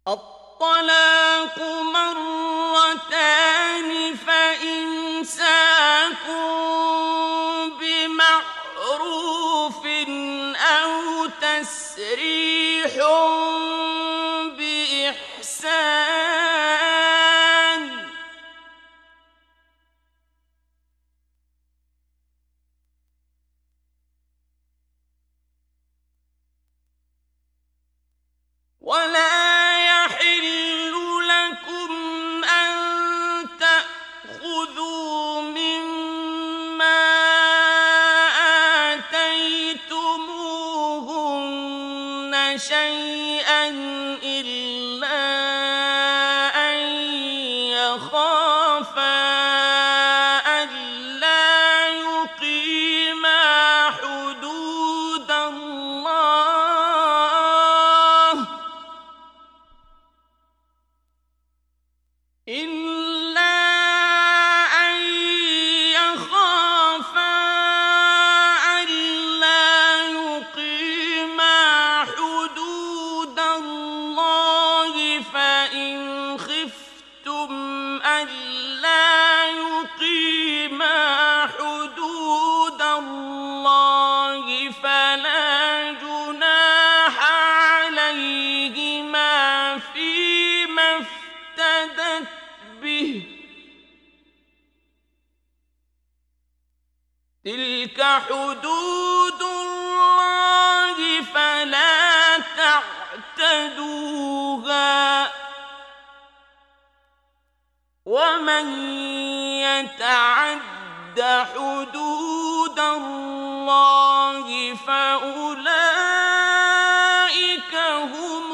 الطلاق مرتان فإمساك بمعروف أو تسريح بإحسان ولا يحل لكم أن تأخذوا مما آتيتموهن شيئا إلا أن يخافا ألا يقيما حدود الله فإن خفتم ألا يقيما حدود الله فلا جناح عليهما فيما افتدت به تلك حدود الله فلا تعتدوها ومن يتعد حدود الله فأولئك هم